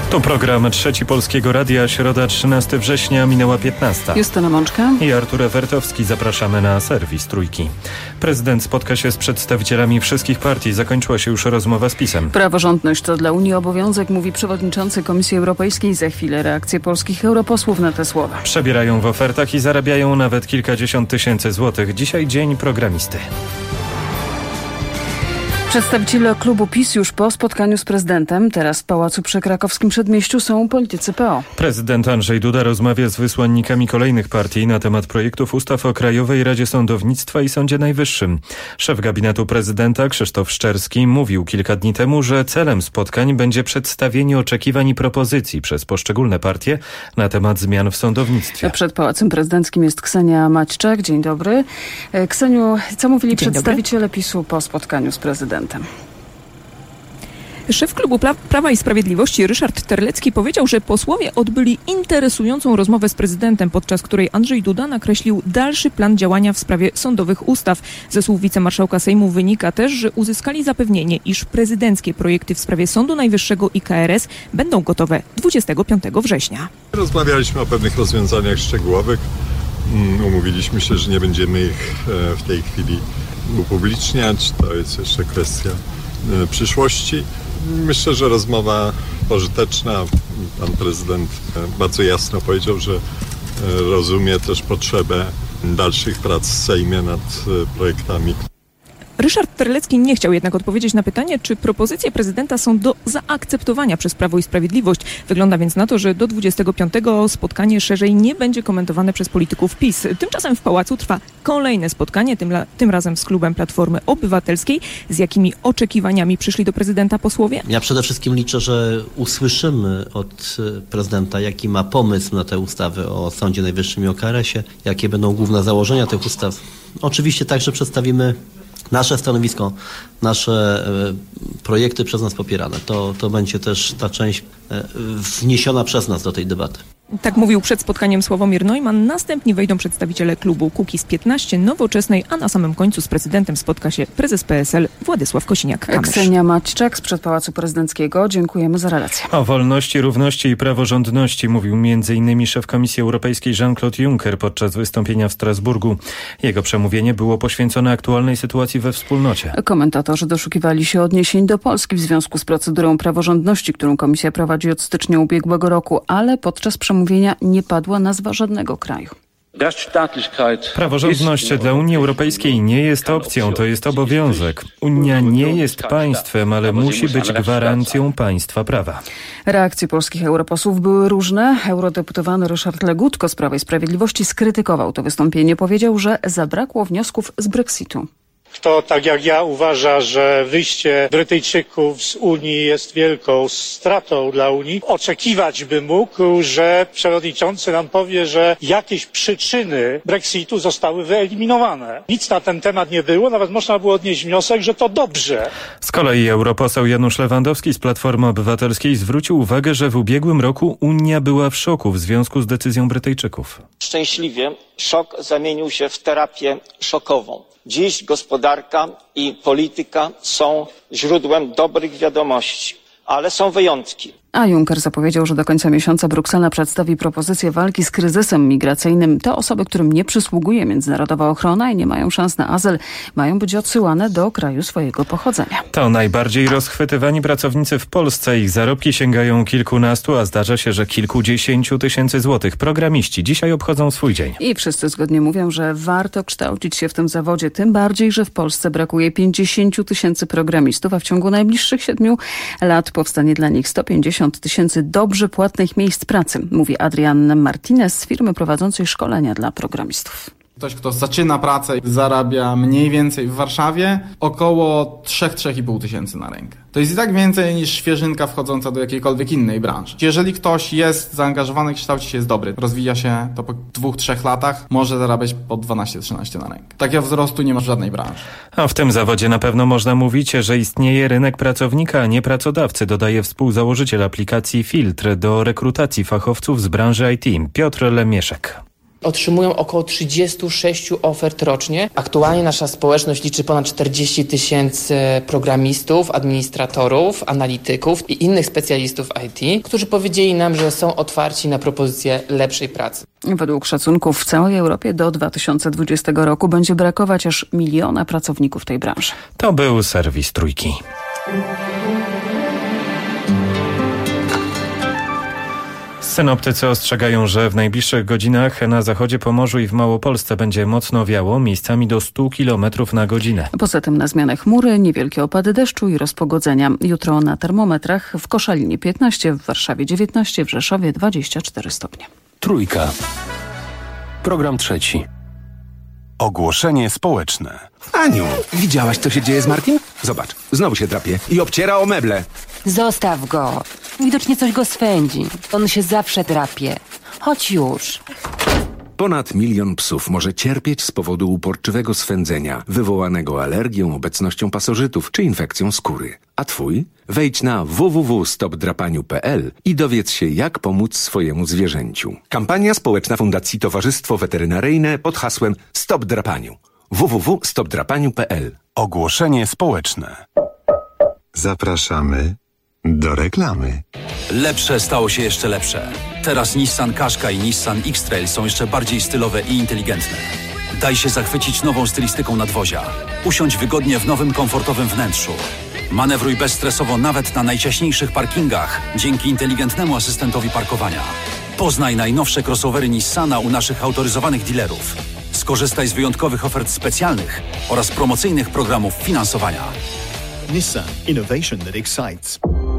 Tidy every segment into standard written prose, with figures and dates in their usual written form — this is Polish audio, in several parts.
To program Trzeci Polskiego Radia, środa 13 września, minęła 15. Justyna Mączka i Artur Ewertowski. Zapraszamy na serwis Trójki. Prezydent spotka się z przedstawicielami wszystkich partii. Zakończyła się już rozmowa z PiS-em. Praworządność to dla Unii obowiązek, mówi przewodniczący Komisji Europejskiej. Za chwilę reakcje polskich europosłów na te słowa. Przebierają w ofertach i zarabiają nawet kilkadziesiąt tysięcy złotych. Dzisiaj dzień programisty. Przedstawiciele klubu PiS już po spotkaniu z prezydentem. Teraz w Pałacu przy Krakowskim Przedmieściu są politycy PO. Prezydent Andrzej Duda rozmawia z wysłannikami kolejnych partii na temat projektów ustaw o Krajowej Radzie Sądownictwa i Sądzie Najwyższym. Szef gabinetu prezydenta Krzysztof Szczerski mówił kilka dni temu, że celem spotkań będzie przedstawienie oczekiwań i propozycji przez poszczególne partie na temat zmian w sądownictwie. Przed Pałacem Prezydenckim jest Ksenia Maćczak. Dzień dobry. Kseniu, co mówili przedstawiciele PiS-u po spotkaniu z prezydentem? Szef klubu Prawa i Sprawiedliwości Ryszard Terlecki powiedział, że posłowie odbyli interesującą rozmowę z prezydentem, podczas której Andrzej Duda nakreślił dalszy plan działania w sprawie sądowych ustaw. Ze słów wicemarszałka Sejmu wynika też, że uzyskali zapewnienie, iż prezydenckie projekty w sprawie Sądu Najwyższego i KRS będą gotowe 25 września. Rozmawialiśmy o pewnych rozwiązaniach szczegółowych. Umówiliśmy się, że nie będziemy ich w tej chwili upubliczniać. To jest jeszcze kwestia przyszłości. Myślę, że rozmowa pożyteczna. Pan prezydent bardzo jasno powiedział, że rozumie też potrzebę dalszych prac w Sejmie nad projektami. Ryszard Terlecki nie chciał jednak odpowiedzieć na pytanie, czy propozycje prezydenta są do zaakceptowania przez Prawo i Sprawiedliwość. Wygląda więc na to, że do 25 spotkanie szerzej nie będzie komentowane przez polityków PiS. Tymczasem w Pałacu trwa kolejne spotkanie, tym razem z klubem Platformy Obywatelskiej. Z jakimi oczekiwaniami przyszli do prezydenta posłowie? Ja przede wszystkim liczę, że usłyszymy od prezydenta, jaki ma pomysł na te ustawy o Sądzie Najwyższym i o KRS-ie, jakie będą główne założenia tych ustaw. Oczywiście także przedstawimy nasze stanowisko, nasze projekty przez nas popierane. To będzie też ta część wniesiona przez nas do tej debaty. Tak mówił przed spotkaniem Sławomir Neumann. Następni wejdą przedstawiciele klubu Kukiz15, Nowoczesnej, a na samym końcu z prezydentem spotka się prezes PSL Władysław Kosiniak-Kamysz. Ksenia Maćczak sprzed Pałacu Prezydenckiego. Dziękujemy za relację. O wolności, równości i praworządności mówił m.in. szef Komisji Europejskiej Jean-Claude Juncker podczas wystąpienia w Strasburgu. Jego przemówienie było poświęcone aktualnej sytuacji we wspólnocie. Komentatorzy doszukiwali się odniesień do Polski w związku z procedurą praworządności, którą Komisja prowadzi od stycznia ubiegłego roku, ale podczas przemówienia nie padła nazwa żadnego kraju. Praworządność dla Unii Europejskiej nie jest opcją, to jest obowiązek. Unia nie jest państwem, ale musi być gwarancją państwa prawa. Reakcje polskich europosłów były różne. Eurodeputowany Ryszard Legutko z Prawa i Sprawiedliwości skrytykował to wystąpienie. Powiedział, że zabrakło wniosków z Brexitu. Kto tak jak ja uważa, że wyjście Brytyjczyków z Unii jest wielką stratą dla Unii, oczekiwać by mógł, że przewodniczący nam powie, że jakieś przyczyny Brexitu zostały wyeliminowane. Nic na ten temat nie było, nawet można było odnieść wniosek, że to dobrze. Z kolei europoseł Janusz Lewandowski z Platformy Obywatelskiej zwrócił uwagę, że w ubiegłym roku Unia była w szoku w związku z decyzją Brytyjczyków. Szczęśliwie szok zamienił się w terapię szokową. Dziś gospodarka i polityka są źródłem dobrych wiadomości, ale są wyjątki. A Juncker zapowiedział, że do końca miesiąca Bruksela przedstawi propozycję walki z kryzysem migracyjnym. Te osoby, którym nie przysługuje międzynarodowa ochrona i nie mają szans na azyl, mają być odsyłane do kraju swojego pochodzenia. To najbardziej rozchwytywani pracownicy w Polsce. Ich zarobki sięgają kilkunastu, a zdarza się, że kilkudziesięciu tysięcy złotych. Programiści dzisiaj obchodzą swój dzień. I wszyscy zgodnie mówią, że warto kształcić się w tym zawodzie, tym bardziej, że w Polsce brakuje 50 tysięcy programistów, a w ciągu najbliższych 7 lat powstanie dla nich 150 tysięcy dobrze płatnych miejsc pracy, mówi Adrian Martinez z firmy prowadzącej szkolenia dla programistów. Ktoś, kto zaczyna pracę, zarabia mniej więcej w Warszawie około 3-3,5 tysięcy na rękę. To jest i tak więcej niż świeżynka wchodząca do jakiejkolwiek innej branży. Jeżeli ktoś jest zaangażowany, kształci się, jest dobry, rozwija się, to po 2-3 latach może zarabiać po 12-13 na rękę. Takiego wzrostu nie ma w żadnej branży. A w tym zawodzie na pewno można mówić, że istnieje rynek pracownika, a nie pracodawcy, dodaje współzałożyciel aplikacji Filtr do rekrutacji fachowców z branży IT, Piotr Lemieszek. otrzymują około 36 ofert rocznie. Aktualnie nasza społeczność liczy ponad 40 000 programistów, administratorów, analityków i innych specjalistów IT, którzy powiedzieli nam, że są otwarci na propozycje lepszej pracy. Według szacunków w całej Europie do 2020 roku będzie brakować aż 1 miliona pracowników tej branży. To był serwis Trójki. Synoptycy ostrzegają, że w najbliższych godzinach na zachodzie Pomorzu i w Małopolsce będzie mocno wiało, miejscami do 100 km na godzinę. Poza tym na zmianę chmury, niewielkie opady deszczu i rozpogodzenia. Jutro na termometrach w Koszalinie 15, w Warszawie 19, w Rzeszowie 24 stopnie. Trójka. Program trzeci. Ogłoszenie społeczne. Aniu, widziałaś, co się dzieje z Martim? Zobacz, znowu się drapie i obciera o meble. Zostaw go. Widocznie coś go swędzi. On się zawsze drapie. Chodź już. Ponad 1 milion psów może cierpieć z powodu uporczywego swędzenia, wywołanego alergią, obecnością pasożytów czy infekcją skóry. A twój? Wejdź na www.stopdrapaniu.pl i dowiedz się, jak pomóc swojemu zwierzęciu. Kampania społeczna Fundacji Towarzystwo Weterynaryjne pod hasłem Stop Drapaniu. www.stopdrapaniu.pl. Ogłoszenie społeczne. Zapraszamy do reklamy. Lepsze stało się jeszcze lepsze. Teraz Nissan Qashqai i Nissan X-Trail są jeszcze bardziej stylowe i inteligentne. Daj się zachwycić nową stylistyką nadwozia. Usiądź wygodnie w nowym, komfortowym wnętrzu. Manewruj bezstresowo nawet na najciaśniejszych parkingach dzięki inteligentnemu asystentowi parkowania. Poznaj najnowsze crossovery Nissana u naszych autoryzowanych dealerów. Skorzystaj z wyjątkowych ofert specjalnych oraz promocyjnych programów finansowania. Nissan Innovation that excites.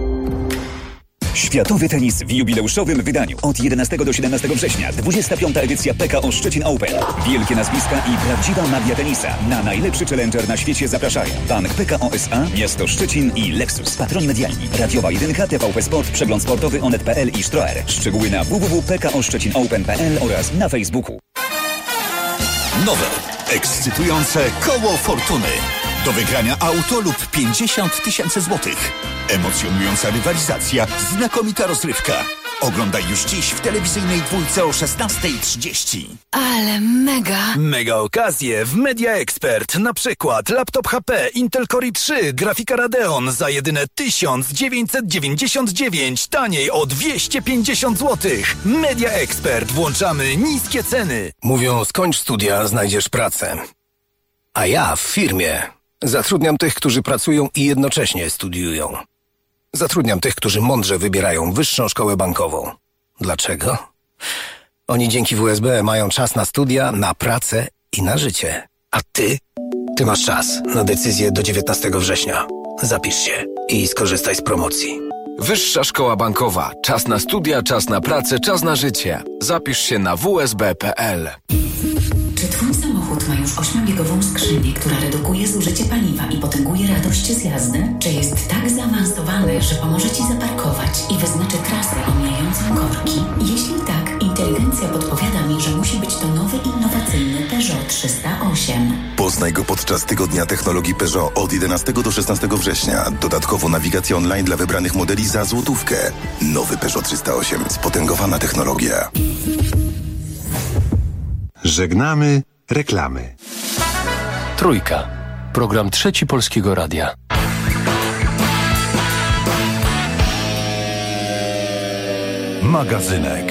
Światowy tenis w jubileuszowym wydaniu. Od 11 do 17 września 25. edycja PKO Szczecin Open. Wielkie nazwiska i prawdziwa magia tenisa. Na najlepszy challenger na świecie zapraszają Bank PKO SA, Miasto Szczecin i Lexus. Patroni medialni. Radiowa 1, TVP Sport, Przegląd Sportowy, Onet.pl i Stroer. Szczegóły na www.pkoszczecinopen.pl oraz na Facebooku. Nowe, ekscytujące koło fortuny. Do wygrania auto lub 50 000 złotych. Emocjonująca rywalizacja, znakomita rozrywka. Oglądaj już dziś w telewizyjnej dwójce o 16:30. Ale mega! Mega okazje w Media Expert. Na przykład laptop HP Intel Core i3, grafika Radeon za jedyne 1999, taniej o 250 zł. Media Expert. Włączamy niskie ceny. Mówią, skończ studia, znajdziesz pracę. A ja w firmie zatrudniam tych, którzy pracują i jednocześnie studiują. Zatrudniam tych, którzy mądrze wybierają wyższą szkołę bankową. Dlaczego? Oni dzięki WSB mają czas na studia, na pracę i na życie. A ty? Ty masz czas na decyzję do 19 września. Zapisz się i skorzystaj z promocji. Wyższa szkoła bankowa. Czas na studia, czas na pracę, czas na życie. Zapisz się na wsb.pl. Czy twój samochód ma już 8-biegową skrzynię, która redukuje zużycie paliwa i potęguje radość z jazdy? Czy jest tak zaawansowany, że pomoże ci zaparkować i wyznaczy trasę omijającą korki? Jeśli tak, inteligencja podpowiada mi, że musi być to nowy, innowacyjny Peugeot 308. Poznaj go podczas Tygodnia Technologii Peugeot od 11 do 16 września. Dodatkowo nawigacja online dla wybranych modeli za złotówkę. Nowy Peugeot 308. Spotęgowana technologia. Żegnamy reklamy. Trójka. Program trzeci Polskiego Radia. Magazynek.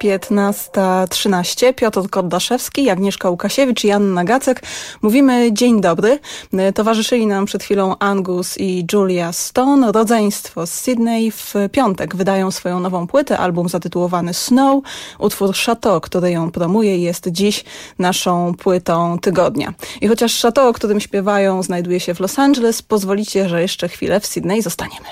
15:13. Piotr Kordaszewski, Agnieszka Łukasiewicz i Anna Gacek. Mówimy dzień dobry. Towarzyszyli nam przed chwilą Angus i Julia Stone. Rodzeństwo z Sydney w piątek wydają swoją nową płytę, album zatytułowany Snow. Utwór Chateau, który ją promuje, jest dziś naszą płytą tygodnia. I chociaż Chateau, o którym śpiewają, znajduje się w Los Angeles, pozwolicie, że jeszcze chwilę w Sydney zostaniemy.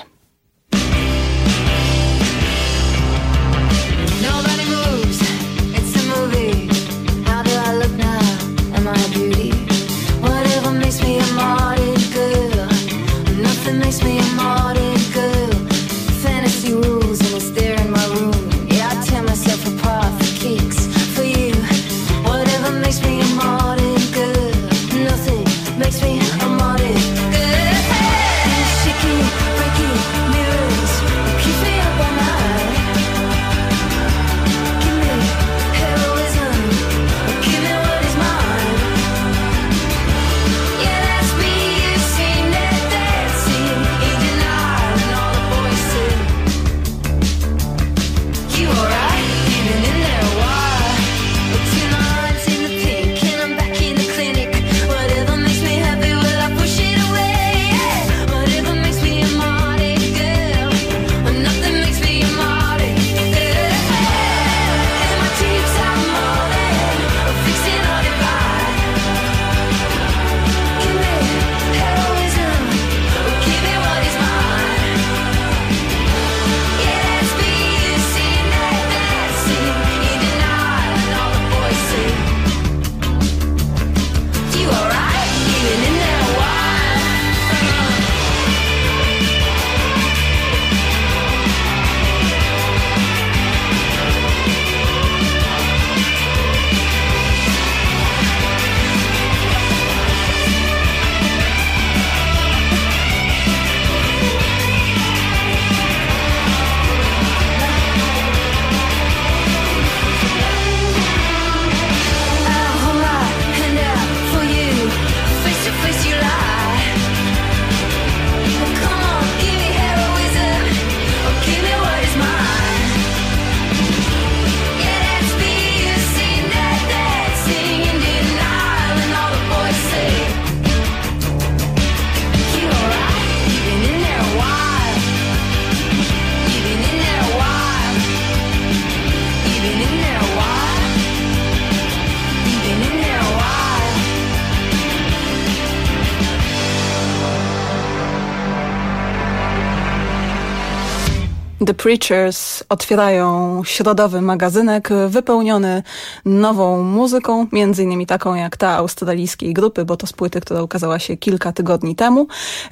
The Preachers otwierają środowy magazynek wypełniony nową muzyką, między innymi taką jak ta australijskiej grupy, bo to z płyty, która ukazała się kilka tygodni temu.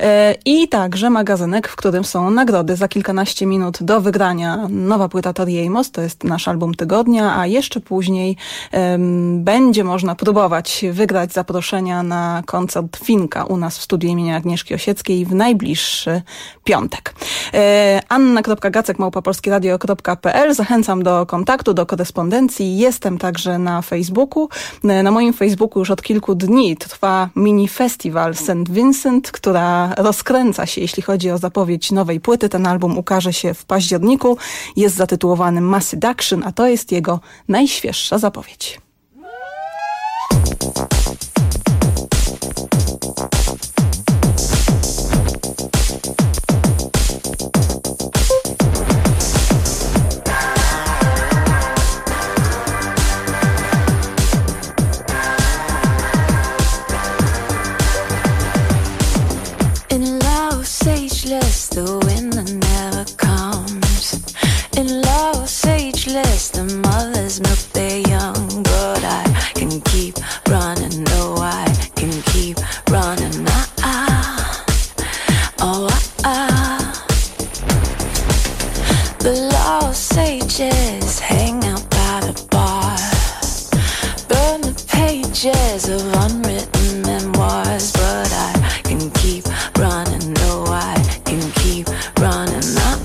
I także magazynek, w którym są nagrody. Za kilkanaście minut do wygrania nowa płyta Tori Amos, to jest nasz album tygodnia, a jeszcze później będzie można próbować wygrać zaproszenia na koncert Finka u nas w studiu imienia Agnieszki Osieckiej w najbliższy piątek. Anna.gacek@polskieradio.pl. Zachęcam do kontaktu, do korespondencji. Jestem także na Facebooku. Na moim Facebooku już od kilku dni trwa mini festiwal St. Vincent, która rozkręca się, jeśli chodzi o zapowiedź nowej płyty. Ten album ukaże się w październiku. Jest zatytułowany Mass Seduction, a to jest jego najświeższa zapowiedź. The winter never comes. In love, ageless, the mothers milk their young, but I can keep running. No, I can keep running. The lost sages hang out by the bar, burn the pages of unwritten memoirs, but I can keep running. No, I can keep running.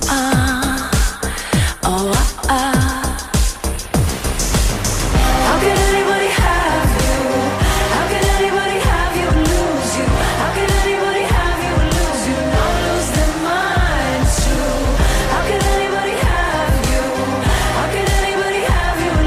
How could anybody have you? How could anybody have you and lose you? How could anybody have you and lose you? Not lose their minds too. How could anybody have you? How could anybody have you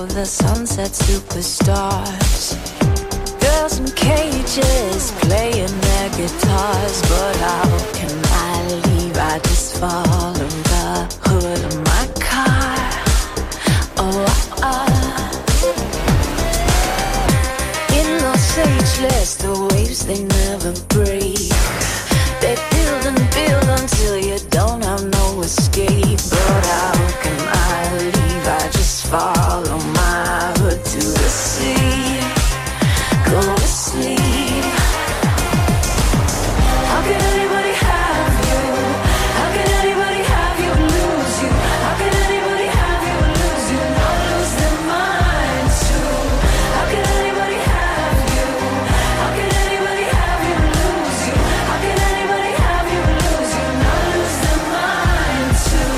of the sunset superstars. Girls in cages playing their guitars, but how can I leave? I just follow the hood of my car. In Los Angeles, the waves they never break. They build and build until you don't have no escape. But how can I leave? I just follow my hood to the sea. Go to sleep. How can anybody have you? How can anybody have you and lose you? How can anybody have you and lose you? Not lose their minds too. How can anybody have you? How can anybody have you and lose you? How can anybody have you and lose you? Not lose their minds too.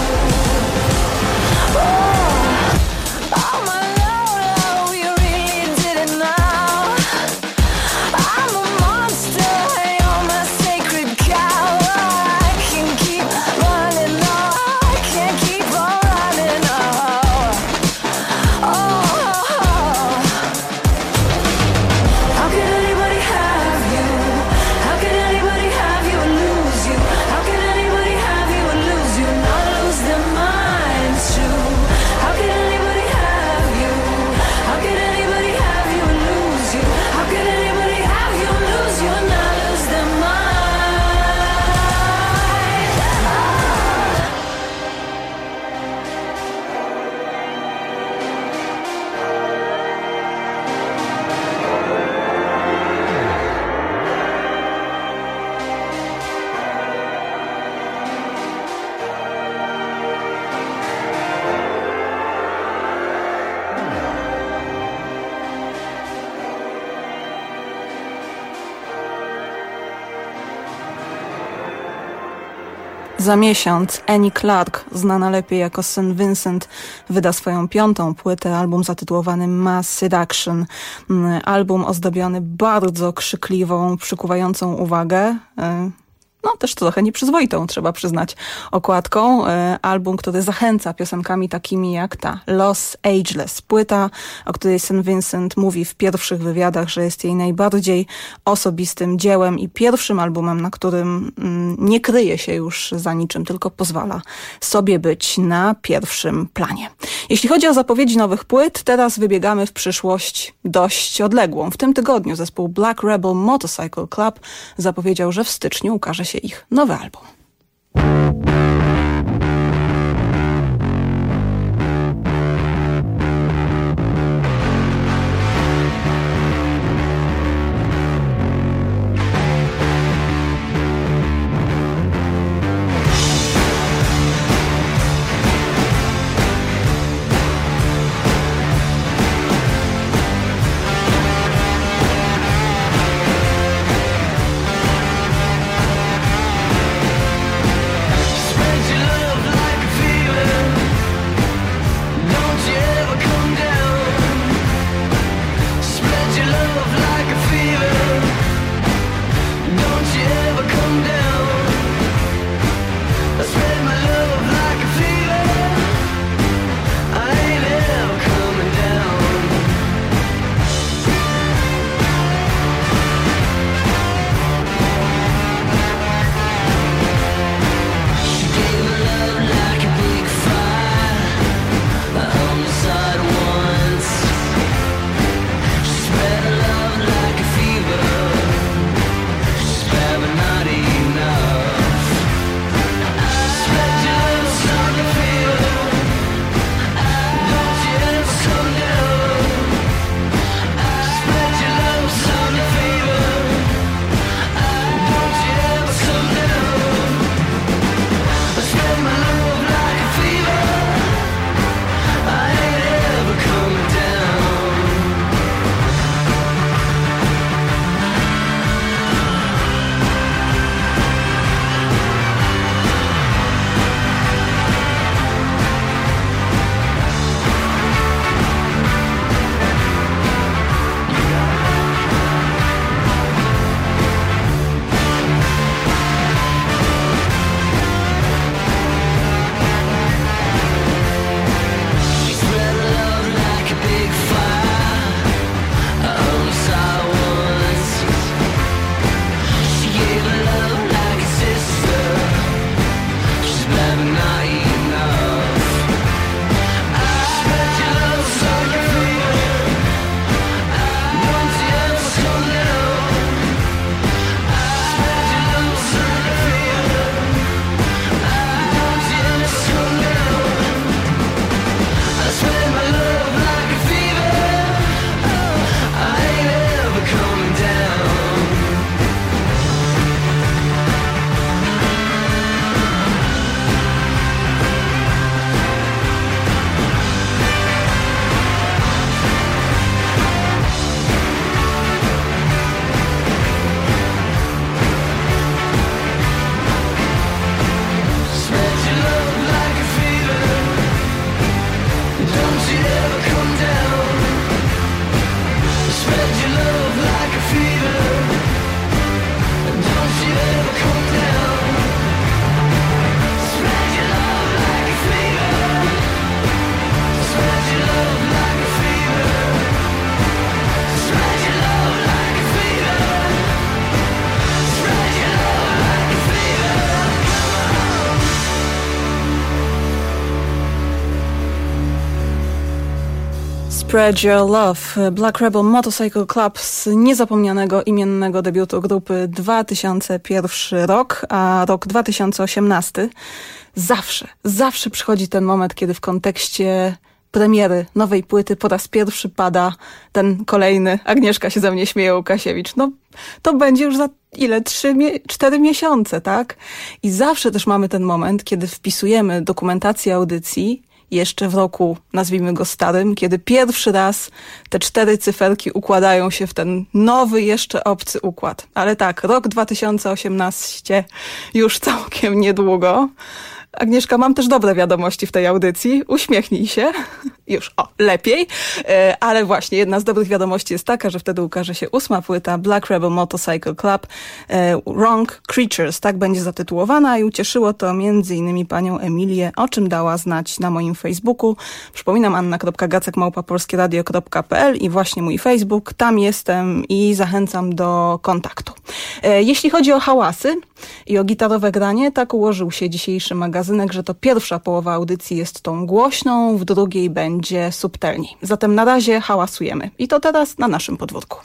Oh my Lord, you really did it now. I'm a monster, you're my sacred cow. I can keep running, no, I can't keep on running, How can anybody have you? How can anybody have you and lose you? How can anybody have you and lose you? Not lose their minds too. How can anybody have you? How can anybody have you and lose you? How can anybody have you and lose you and not lose their mind? Za miesiąc Annie Clark, znana lepiej jako St. Vincent, wyda swoją 5. płytę, album zatytułowany Mass Seduction. Album ozdobiony bardzo krzykliwą, przykuwającą uwagę, no też trochę nieprzyzwoitą, trzeba przyznać, okładką. Album, który zachęca piosenkami takimi jak ta Los Ageless. Płyta, o której St. Vincent mówi w pierwszych wywiadach, że jest jej najbardziej osobistym dziełem i pierwszym albumem, na którym nie kryje się już za niczym, tylko pozwala sobie być na pierwszym planie. Jeśli chodzi o zapowiedzi nowych płyt, teraz wybiegamy w przyszłość dość odległą. W tym tygodniu zespół Black Rebel Motorcycle Club zapowiedział, że w styczniu ukaże się ich nowy album. Spread Your Love, Black Rebel Motorcycle Club z niezapomnianego imiennego debiutu grupy 2001 rok, a rok 2018. Zawsze przychodzi ten moment, kiedy w kontekście premiery nowej płyty po raz pierwszy pada ten kolejny, Agnieszka się ze mnie śmieje, Łukasiewicz. No, to będzie już za ile? 4 miesiące, tak? I zawsze też mamy ten moment, kiedy wpisujemy dokumentację audycji jeszcze w roku, nazwijmy go starym, kiedy pierwszy raz te 4 cyferki układają się w ten nowy, jeszcze obcy układ. Ale tak, rok 2018 już całkiem niedługo. Agnieszka, mam też dobre wiadomości w tej audycji. Uśmiechnij się. Już, lepiej. Ale właśnie, jedna z dobrych wiadomości jest taka, że wtedy ukaże się 8. płyta Black Rebel Motorcycle Club, Wrong Creatures, tak będzie zatytułowana i ucieszyło to m.in. panią Emilię, o czym dała znać na moim Facebooku. Przypominam, anna.gacek@polskieradio.pl i właśnie mój Facebook. Tam jestem i zachęcam do kontaktu. Jeśli chodzi o hałasy i o gitarowe granie, tak ułożył się dzisiejszy magazynek, że to pierwsza połowa audycji jest tą głośną, w drugiej będzie subtelniej. Zatem na razie hałasujemy. I to teraz na naszym podwórku.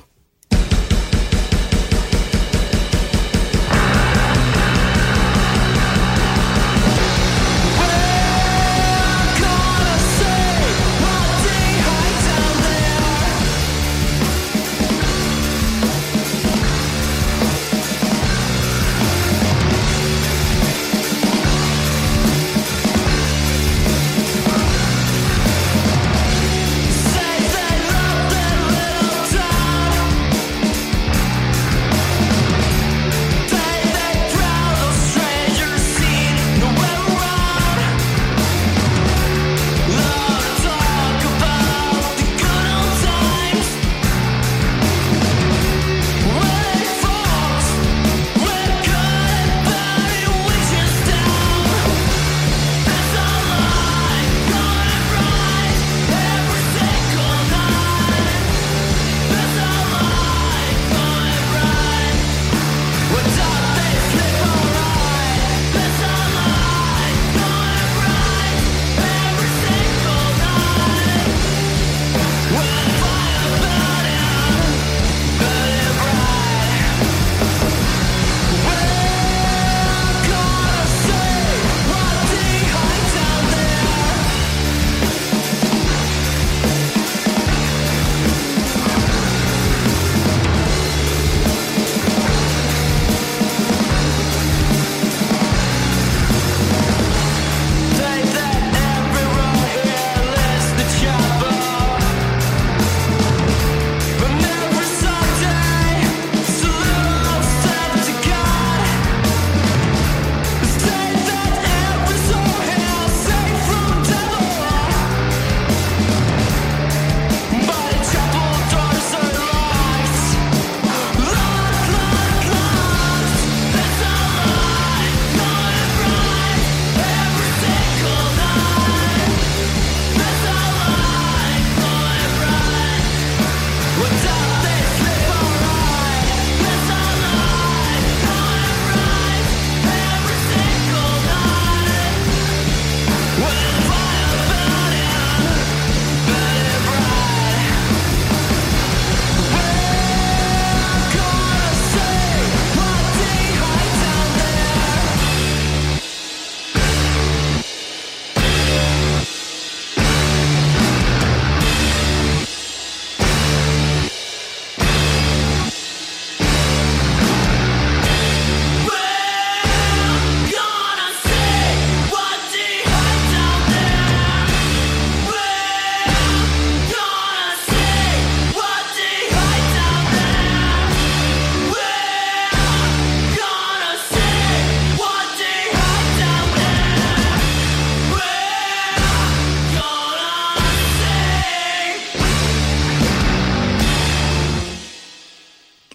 Say they love their little town.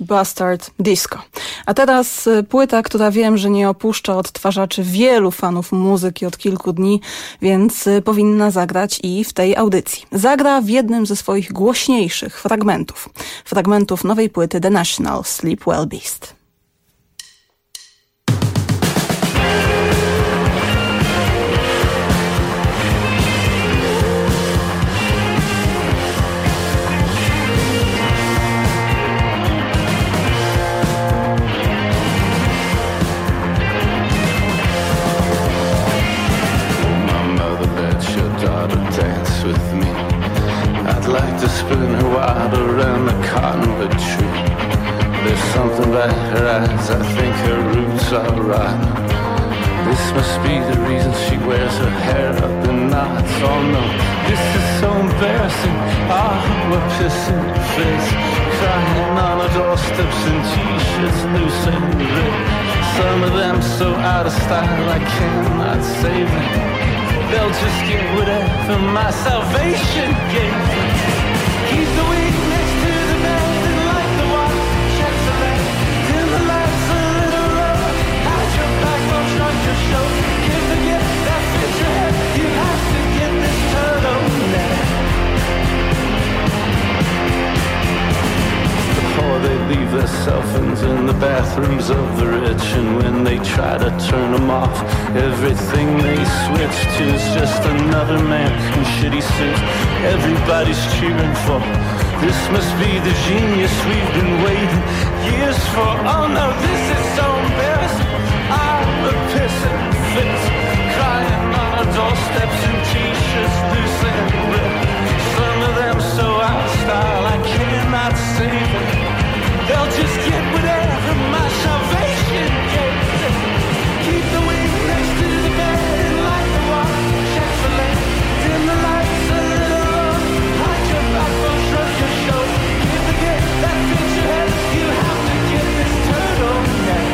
Bastard Disco. A teraz płyta, która wiem, że nie opuszcza odtwarzaczy wielu fanów muzyki od kilku dni, więc powinna zagrać i w tej audycji. Zagra w jednym ze swoich głośniejszych fragmentów nowej płyty The National, Sleep Well Beast. Spin her wild around the cottonwood tree. There's something about her eyes, I think her roots are right. This must be the reason she wears her hair up in knots. Oh no, this is so embarrassing. We're pissing fits, crying on our doorsteps in t-shirts, loose and ripped. Some of them so out of style I cannot save them. They'll just get whatever my salvation gave them. Keep the weak next to the bed and light the watch. Check the light, dim the lights a little low. Hide your backbone, shrug your shoulder. Give the gift that fits your head. You have to get this turtleneck. The poor, they leave their cell phones in the bathrooms of the rich, and when they try to turn them off, everything they switch to is just another man in shitty suits. Everybody's cheering for. This must be the genius we've been waiting years for. Oh no, this is so embarrassing. I'm a pissing fit, crying on our doorsteps in t-shirts, loose and ripped. Some of them so out of style I cannot save them. They'll just get whatever my salvation gave them. Keep the wing next to the bed and light the watch. Check the lamp, dim the lights a little low. Hide your backbone, shrug your shoulder. Give the gift that fits your head. You have to get this turtleneck.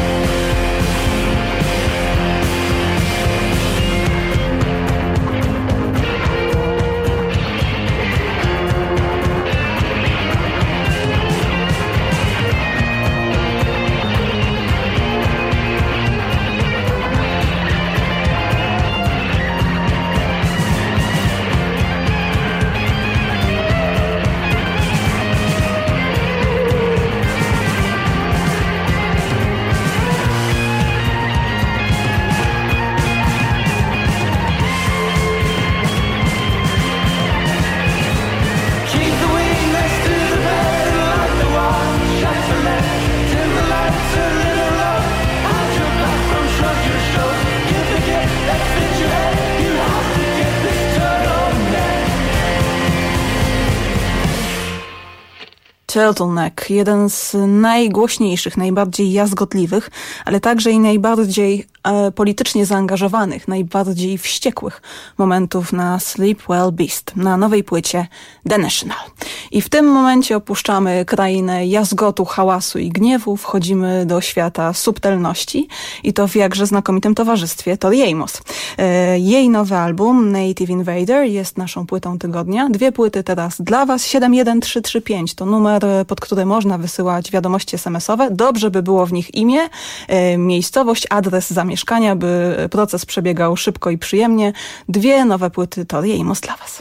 Turtleneck, jeden z najgłośniejszych, najbardziej jazgotliwych, ale także i najbardziej politycznie zaangażowanych, najbardziej wściekłych momentów na Sleep Well Beast, na nowej płycie The National. I w tym momencie opuszczamy krainę jazgotu, hałasu i gniewu, wchodzimy do świata subtelności i to w jakże znakomitym towarzystwie Tori Amos. Jej nowy album Native Invader jest naszą płytą tygodnia. 2 płyty teraz dla Was. 71335 to numer, pod który można wysyłać wiadomości SMS-owe. Dobrze by było w nich imię, miejscowość, adres zamieszkania, by proces przebiegał szybko i przyjemnie. 2 nowe płyty Tori Amos dla Was.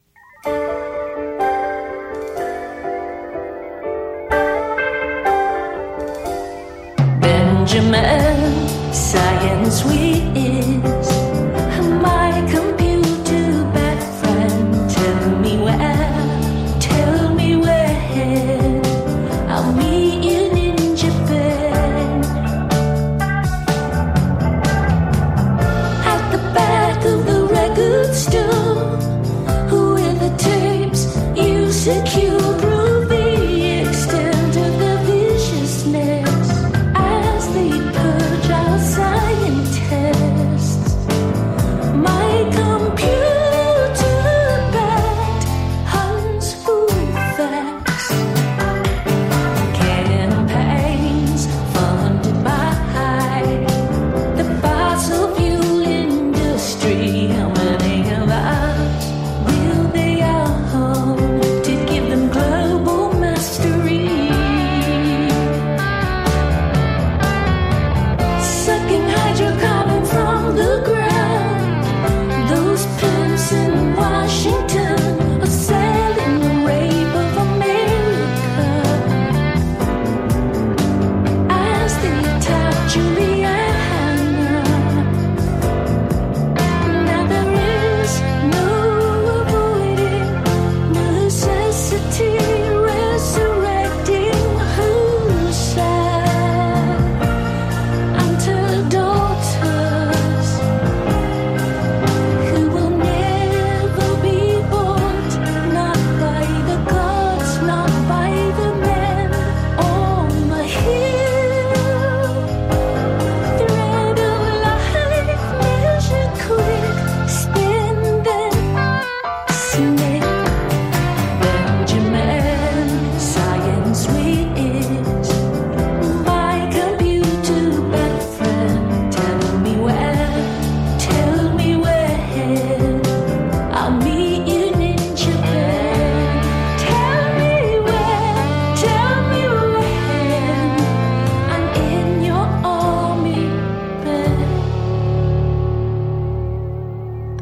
Benjamin, science whiz, my computer bad friend. Tell me where, I'll meet you in Japan. At the back of the record store, with the tapes you secure, prove the extent of the viciousness as they purge our scientists.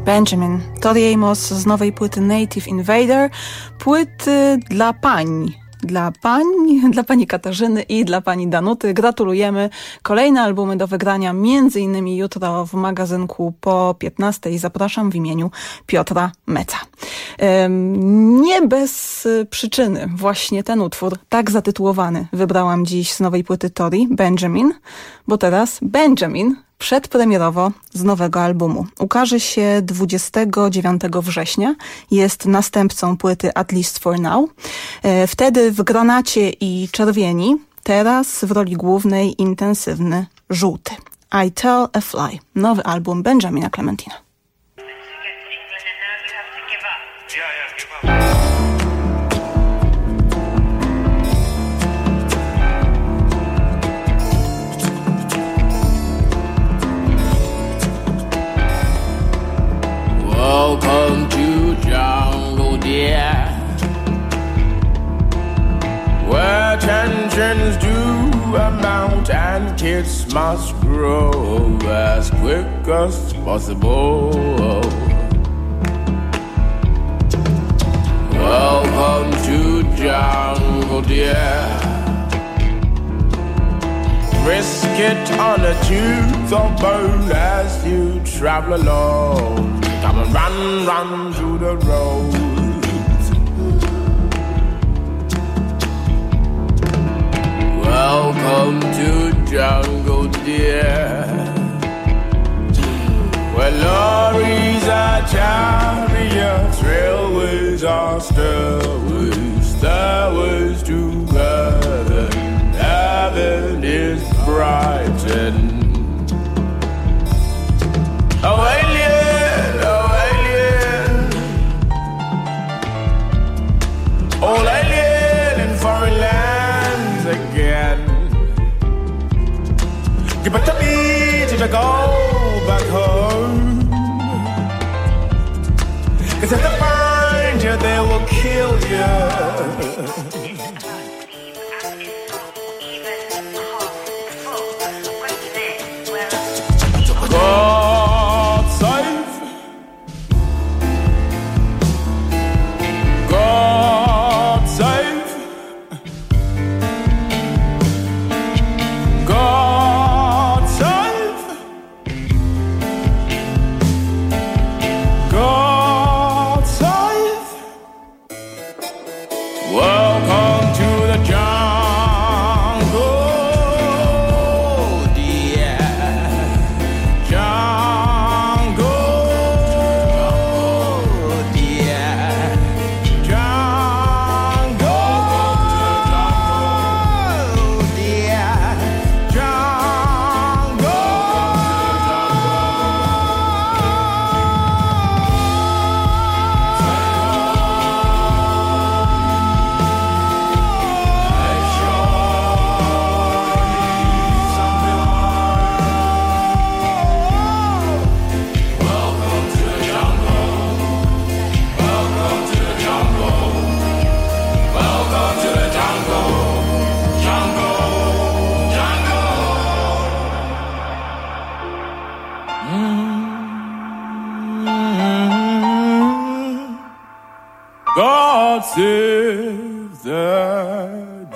Benjamin. Tori Amos z nowej płyty Native Invader. Płyty dla pań. Dla pani Katarzyny i dla pani Danuty. Gratulujemy. Kolejne albumy do wygrania, między innymi jutro w magazynku po 15:00. Zapraszam w imieniu Piotra Meca. Nie bez przyczyny właśnie ten utwór, tak zatytułowany, wybrałam dziś z nowej płyty Tori, Benjamin, bo teraz Benjamin przedpremierowo z nowego albumu. Ukaże się 29 września. Jest następcą płyty At Least For Now. Wtedy w granacie i czerwieni, teraz w roli głównej intensywny żółty. I Tell a Fly. Nowy album Benjamina Clementina. Welcome to jungle, dear, where tensions do amount and kids must grow as quick as possible. Welcome to jungle, dear. Risk it on a tooth or bone as you travel along. Come and run through the roads. Welcome to jungle, dear, where lorries are chariots, railways are stairways, stairways to heaven. Heaven is bright and oh alien, all alien in foreign lands again. You better be to go back home, 'cause if they find you, they will kill you. God save, God save, God save, God save. Welcome to the jungle, dear. God save the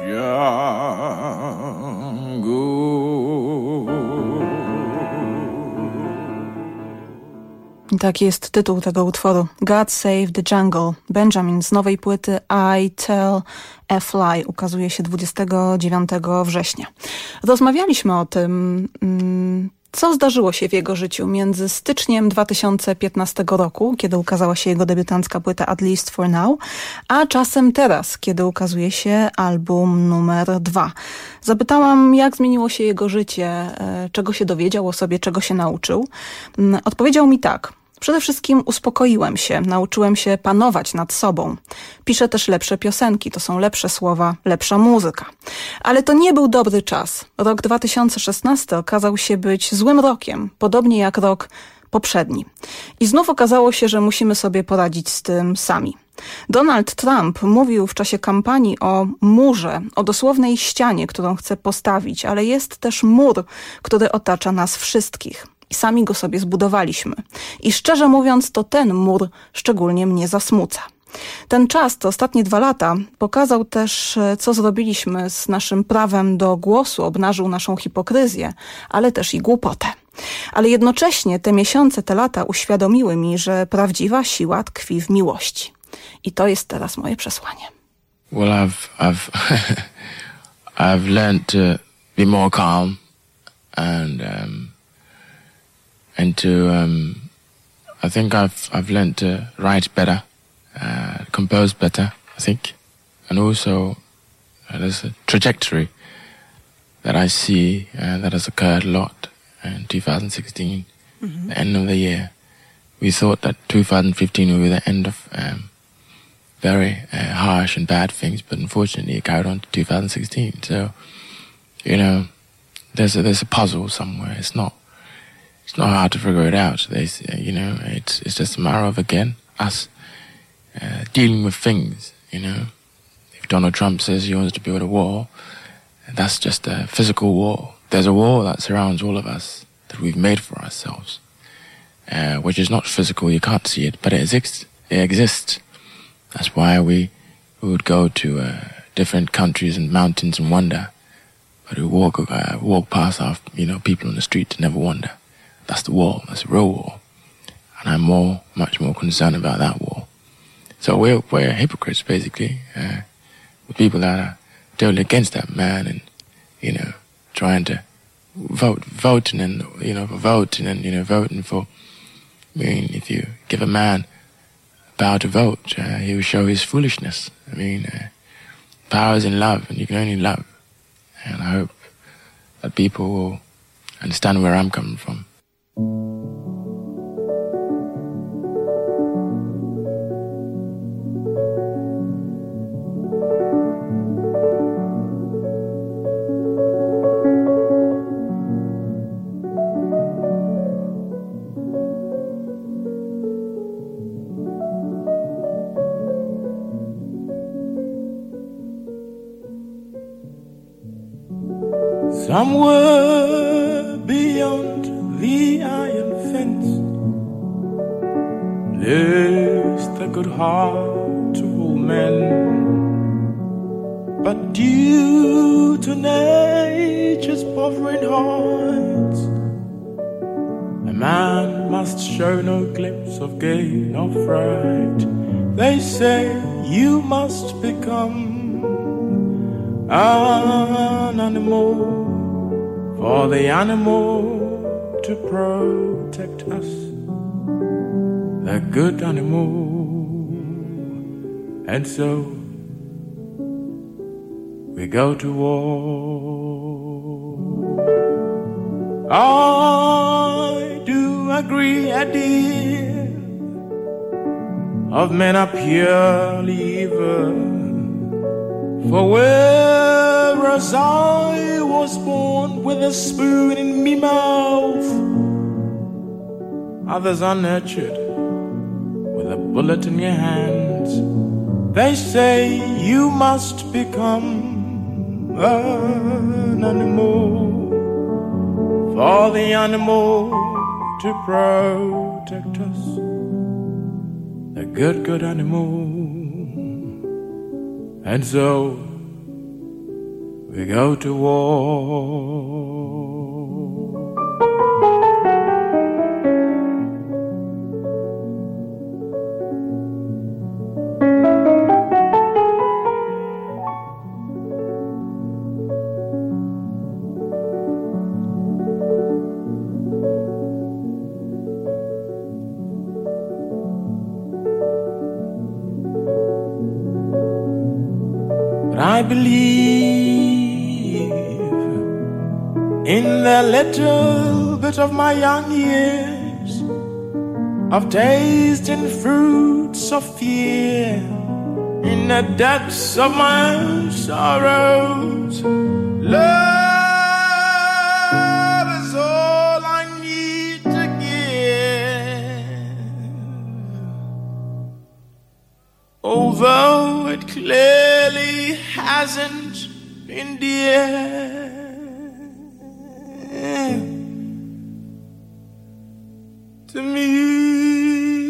I taki jest tytuł tego utworu. God Save the Jungle. Benjamin z nowej płyty I Tell a Fly ukazuje się 29 września. Rozmawialiśmy o tym, co zdarzyło się w jego życiu między styczniem 2015 roku, kiedy ukazała się jego debiutancka płyta At Least For Now, a czasem teraz, kiedy ukazuje się album numer 2. Zapytałam, jak zmieniło się jego życie, czego się dowiedział o sobie, czego się nauczył. Odpowiedział mi tak. Przede wszystkim uspokoiłem się, nauczyłem się panować nad sobą. Piszę też lepsze piosenki, to są lepsze słowa, lepsza muzyka. Ale to nie był dobry czas. Rok 2016 okazał się być złym rokiem, podobnie jak rok poprzedni. I znów okazało się, że musimy sobie poradzić z tym sami. Donald Trump mówił w czasie kampanii o murze, o dosłownej ścianie, którą chce postawić, ale jest też mur, który otacza nas wszystkich. i sami go sobie zbudowaliśmy. I szczerze mówiąc, to ten mur szczególnie mnie zasmuca. Ten czas, te ostatnie 2 lata, pokazał też, co zrobiliśmy z naszym prawem do głosu, obnażył naszą hipokryzję, ale też i głupotę. Ale jednocześnie te miesiące, te lata uświadomiły mi, że prawdziwa siła tkwi w miłości. I to jest teraz moje przesłanie. Well, I've learned to be more calm and I think I've learned to write better, compose better, I think, and also there's a trajectory that I see that has occurred a lot in 2016, the end of the year. We thought that 2015 would be the end of very harsh and bad things, but unfortunately it carried on to 2016. So, you know, there's a puzzle somewhere. It's not hard to figure it out. It's just a matter of, again, us dealing with things, you know. If Donald Trump says he wants to build a wall, that's just a physical wall. There's a wall that surrounds all of us that we've made for ourselves, which is not physical. You can't see it, but it exists. It exists. That's why we would go to different countries and mountains and wonder, but we walk past our, people on the street and never wonder. That's the wall. That's the real wall, and I'm much more concerned about that wall. So we're hypocrites, basically, with people that are totally against that man, and trying to voting for. I mean, if you give a man power to vote, he will show his foolishness. I mean, power is in love, and you can only love. And I hope that people will understand where I'm coming from. Somewhere beyond the iron fence lives the good heart of all men, but due to nature's bothering hearts, a man must show no glimpse of gain or fright. They say you must become an animal for the animal to protect us, the good animal. And so we go to war. I do agree, dear, of men are purely evil, for whereas I was born with a spoon in me mouth, others are nurtured with a bullet in your hands. They say you must become an animal for the animal to protect us, the good animal. And so we go to war. I believe in the little bit of my young years of tasting fruits of fear in the depths of my own sorrows. Love is all I need to give, although it clearly hasn't been dear. to me.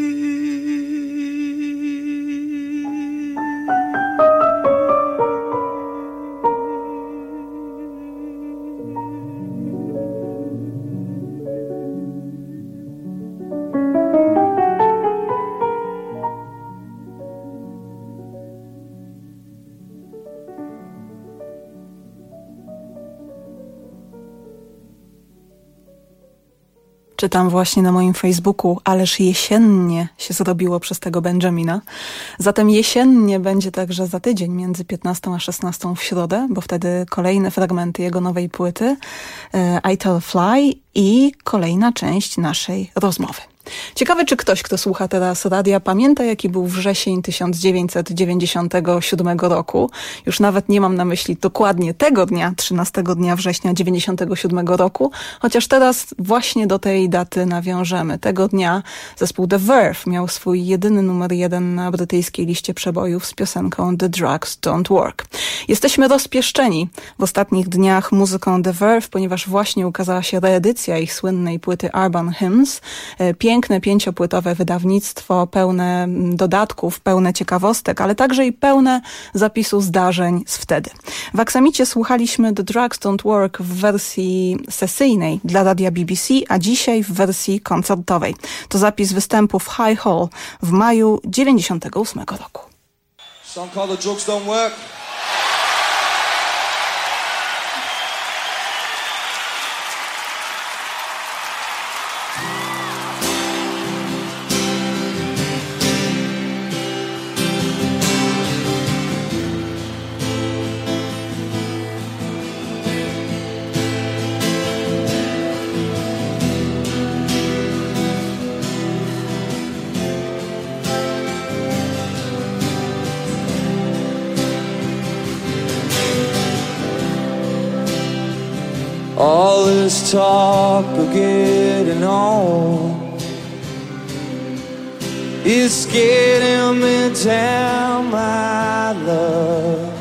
Czytam właśnie na moim Facebooku, ależ jesiennie się zrobiło przez tego Benjamina. Zatem jesiennie będzie także za tydzień między 15 a 16 w środę, bo wtedy kolejne fragmenty jego nowej płyty I Tell Fly i kolejna część naszej rozmowy. Ciekawe, czy ktoś, kto słucha teraz radia, pamięta, jaki był wrzesień 1997 roku. Już nawet nie mam na myśli dokładnie tego dnia, 13 dnia września 1997 roku, chociaż teraz właśnie do tej daty nawiążemy. Tego dnia zespół The Verve miał swój jedyny numer 1 na brytyjskiej liście przebojów z piosenką The Drugs Don't Work. Jesteśmy rozpieszczeni w ostatnich dniach muzyką The Verve, ponieważ właśnie ukazała się reedycja ich słynnej płyty Urban Hymns. Piękne 5-płytowe wydawnictwo, pełne dodatków, pełne ciekawostek, ale także i pełne zapisu zdarzeń z wtedy. W Aksamicie słuchaliśmy The Drugs Don't Work w wersji sesyjnej dla radia BBC, a dzisiaj w wersji koncertowej. To zapis występu w High Hall w maju 98 roku. Song called The Drugs Don't Work. All this talk of getting on is getting me down, my love,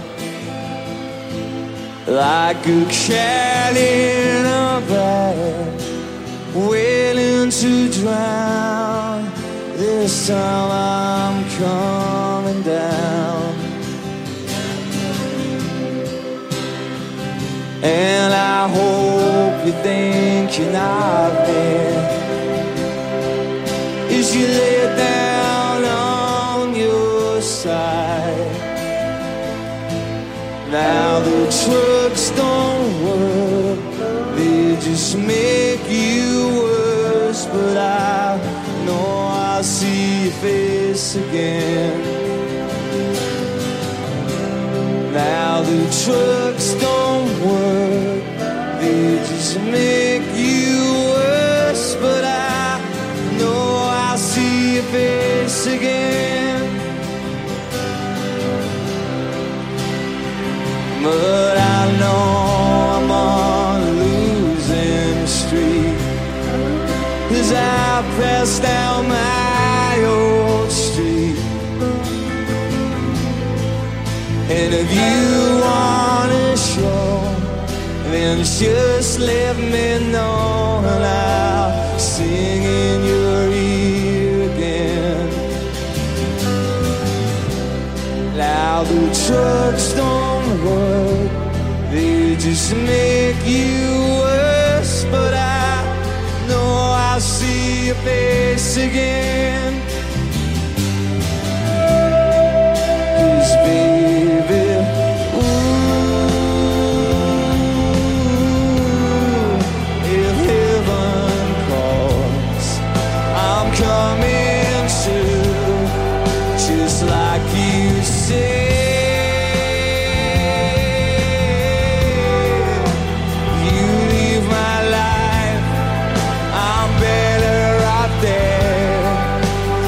like a cat in a bag, waiting to drown. This time I'm coming down, and I hope you're thinking of me as you lay down on your side. Now the trucks don't work, they just make you worse. But I know I'll see your face again. Now the trucks don't work, they just make you worse. But I know I'll see your face again. But I know I'm on a losing streak as I pass down my old street. And if you wanna show, then just let me know, and I'll sing in your ear again. Now the trucks don't work, they just make you worse. But I know I'll see your face again. 'Cause baby, coming to, just like you said. You leave my life, I'm better out there.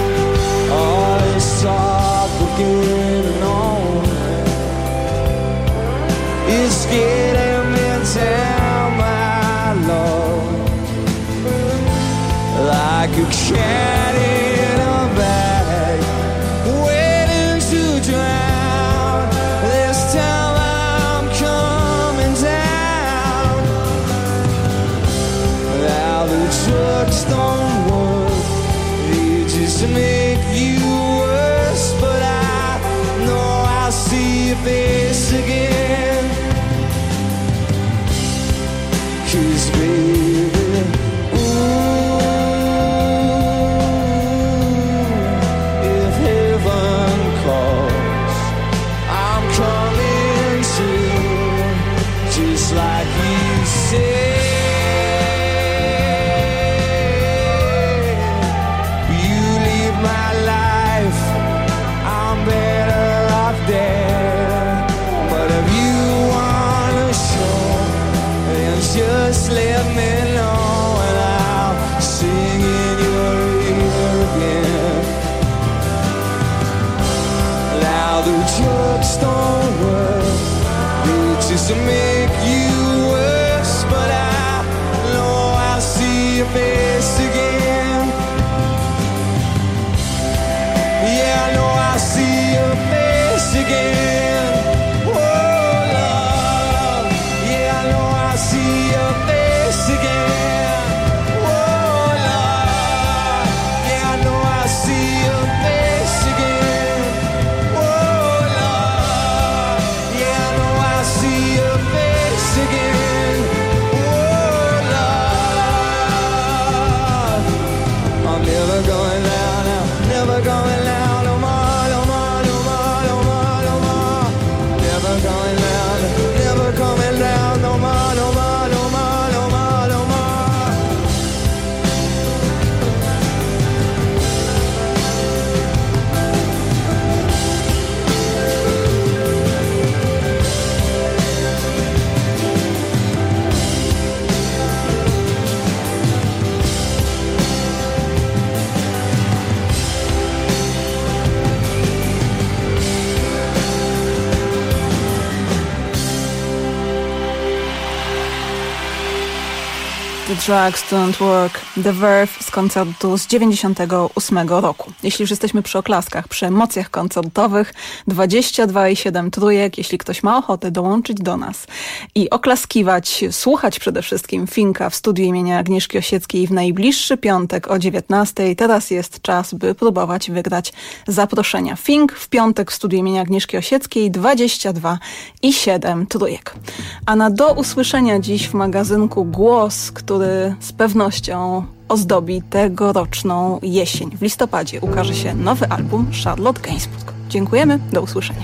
Drugs Don't Work, The Verve z koncertu z 98 roku. Jeśli już jesteśmy przy oklaskach, przy emocjach koncertowych, 22,7 trójek, jeśli ktoś ma ochotę dołączyć do nas i oklaskiwać, słuchać przede wszystkim Finka w studiu imienia Agnieszki Osieckiej w najbliższy piątek o 19:00, teraz jest czas, by próbować wygrać zaproszenia. Fink w piątek w studiu imienia Agnieszki Osieckiej, 22,7 trójek. A na do usłyszenia dziś w magazynku Głos, który z pewnością ozdobi tegoroczną jesień. W listopadzie ukaże się nowy album Charlotte Gainsbourg. Dziękujemy, do usłyszenia.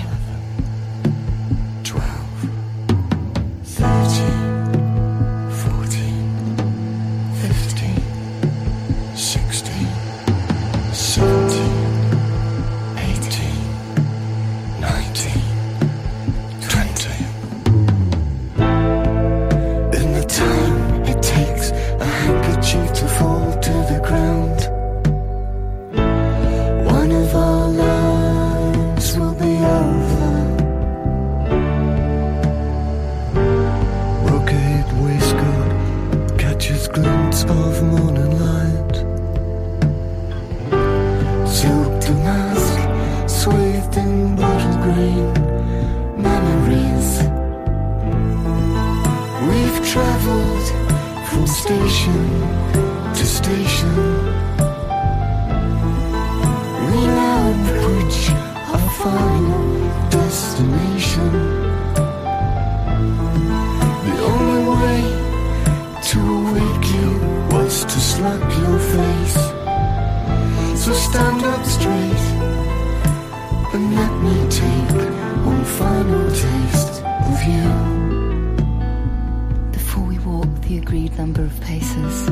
12, 13, 14, 15, 16, 17, 18, 19, 20. In the time it takes a handkerchief to fall to the ground, one of our lives will be over. Brocade waistcoat catches glints of morning light, silk damask swathed in bottle green memories. We've travelled from station to station. We now approach our final destination. The only way to awake you was to slap your face. So stand up straight and let me take one final taste of you. Before we walk the agreed number of paces,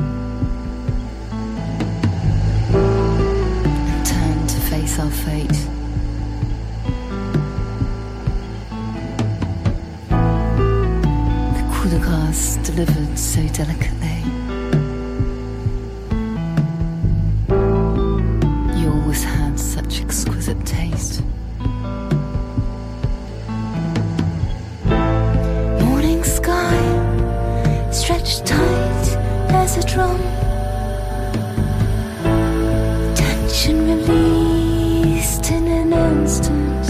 and turn to face our fate. The coup de grâce delivered so delicately. You always had such exquisite taste. Morning sky stretched tight as a drum, tension released in an instant.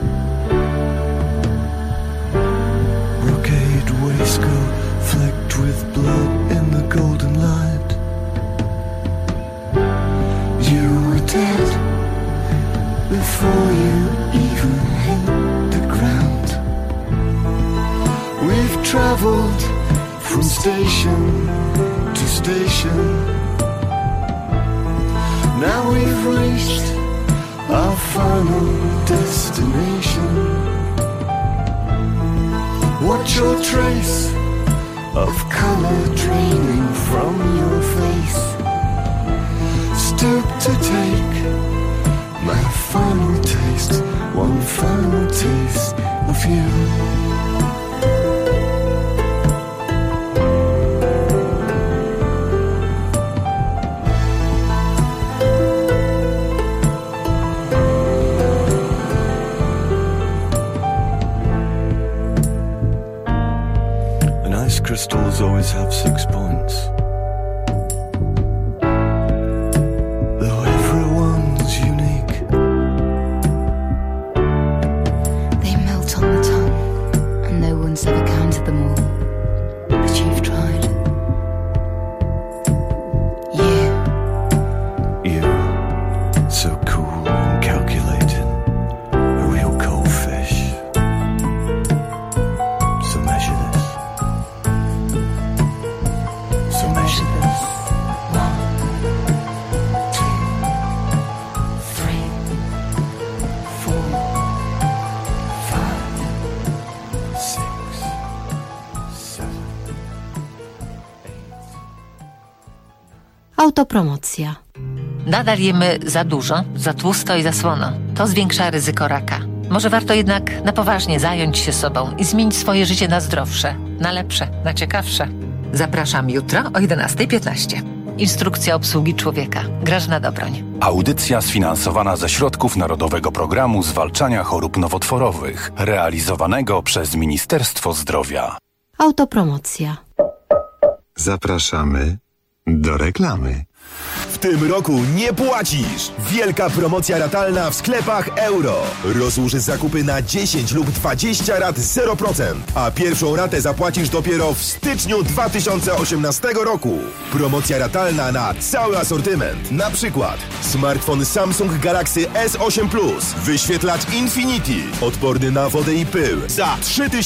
Brocade waistcoat flecked with blood in the golden light. You were dead before you even hit the ground. We've travelled from station to station. Now we've reached our final destination. Watch your trace of colour draining from your face. Stoop to take my final taste, one final taste of you. Crystals always have 6 points, though everyone's unique. They melt on the tongue, and no one's ever counted them all. But you've tried. You, so cool and calculating, a real cold fish. So measure this. Autopromocja. Nadal jemy za dużo, za tłusto i za słono. To zwiększa ryzyko raka. Może warto jednak na poważnie zająć się sobą i zmienić swoje życie na zdrowsze, na lepsze, na ciekawsze. Zapraszam jutro o 11:15. Instrukcja obsługi człowieka. Grażyna Dobroń. Audycja sfinansowana ze środków Narodowego Programu Zwalczania Chorób Nowotworowych, realizowanego przez Ministerstwo Zdrowia. Autopromocja. Zapraszamy Do reklamy. W tym roku nie płacisz! Wielka promocja ratalna w sklepach Euro. Rozłóż zakupy na 10 lub 20 rat 0%, a pierwszą ratę zapłacisz dopiero w styczniu 2018 roku. Promocja ratalna na cały asortyment. Na przykład smartfon Samsung Galaxy S8 Plus, wyświetlacz Infinity, odporny na wodę i pył za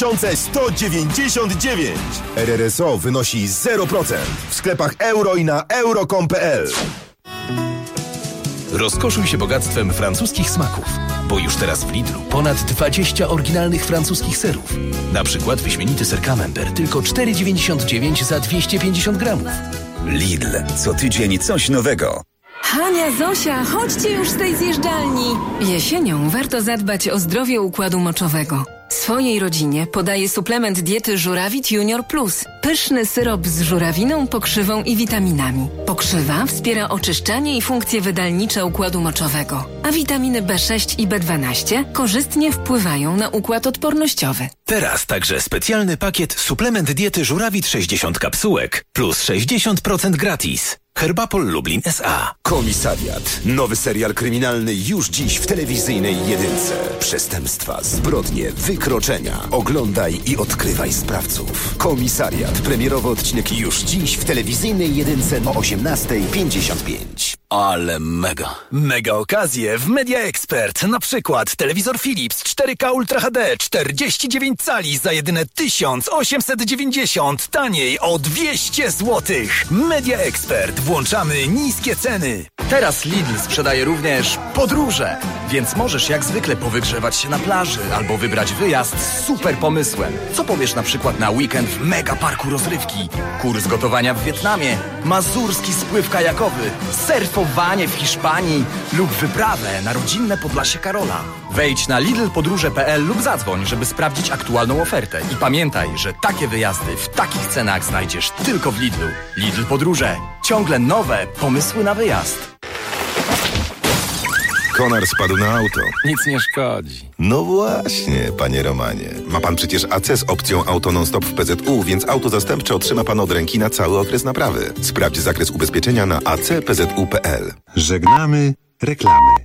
3199. RRSO wynosi 0% w sklepach Euro i na euro.com.pl. Rozkoszuj się bogactwem francuskich smaków, bo już teraz w Lidlu ponad 20 oryginalnych francuskich serów. Na przykład wyśmienity ser Camembert tylko 4,99 za 250 gramów. Lidl, co tydzień coś nowego. Hania, Zosia, chodźcie już z tej zjeżdżalni. Jesienią warto zadbać o zdrowie układu moczowego. Swojej rodzinie podaję suplement diety Żurawit Junior Plus. Pyszny syrop z żurawiną, pokrzywą i witaminami. Pokrzywa wspiera oczyszczanie i funkcje wydalnicze układu moczowego, a witaminy B6 i B12 korzystnie wpływają na układ odpornościowy. Teraz także specjalny pakiet suplement diety Żurawit 60 kapsułek plus 60% gratis. Herbapol Lublin S.A. Komisariat. Nowy serial kryminalny już dziś w telewizyjnej jedynce. Przestępstwa, zbrodnie, wykroczenia. Oglądaj i odkrywaj sprawców. Komisariat. Premierowy odcinek już dziś w telewizyjnej jedynce o 18:55. Ale mega. Mega okazje w Media Expert. Na przykład telewizor Philips 4K Ultra HD 49 cali za jedyne 1890. Taniej o 200 zł. Media Expert. Włączamy niskie ceny. Teraz Lidl sprzedaje również podróże. Więc możesz jak zwykle powygrzewać się na plaży albo wybrać wyjazd z super pomysłem. Co powiesz na przykład na weekend w mega parku rozrywki? Kurs gotowania w Wietnamie, mazurski spływ kajakowy, surfowanie w Hiszpanii lub wyprawę na rodzinne Podlasie Karola. Wejdź na lidlpodróże.pl lub zadzwoń, żeby sprawdzić aktualną ofertę. I pamiętaj, że takie wyjazdy w takich cenach znajdziesz tylko w Lidlu. Lidl Podróże. Ciągle nowe pomysły na wyjazd. Konar spadł na auto. Nic nie szkodzi. No właśnie, panie Romanie. Ma pan przecież AC z opcją auto non-stop w PZU, więc auto zastępcze otrzyma pan od ręki na cały okres naprawy. Sprawdź zakres ubezpieczenia na acpzu.pl. Żegnamy reklamy.